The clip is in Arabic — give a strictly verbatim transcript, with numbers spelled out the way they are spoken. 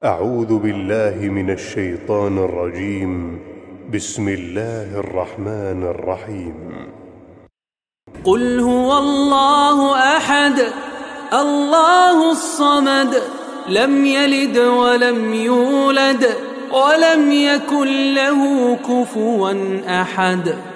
أعوذ بالله من الشيطان الرجيم. بسم الله الرحمن الرحيم. قل هو الله أحد الله الصمد لم يلد ولم يولد ولم يكن له كفوا أحد.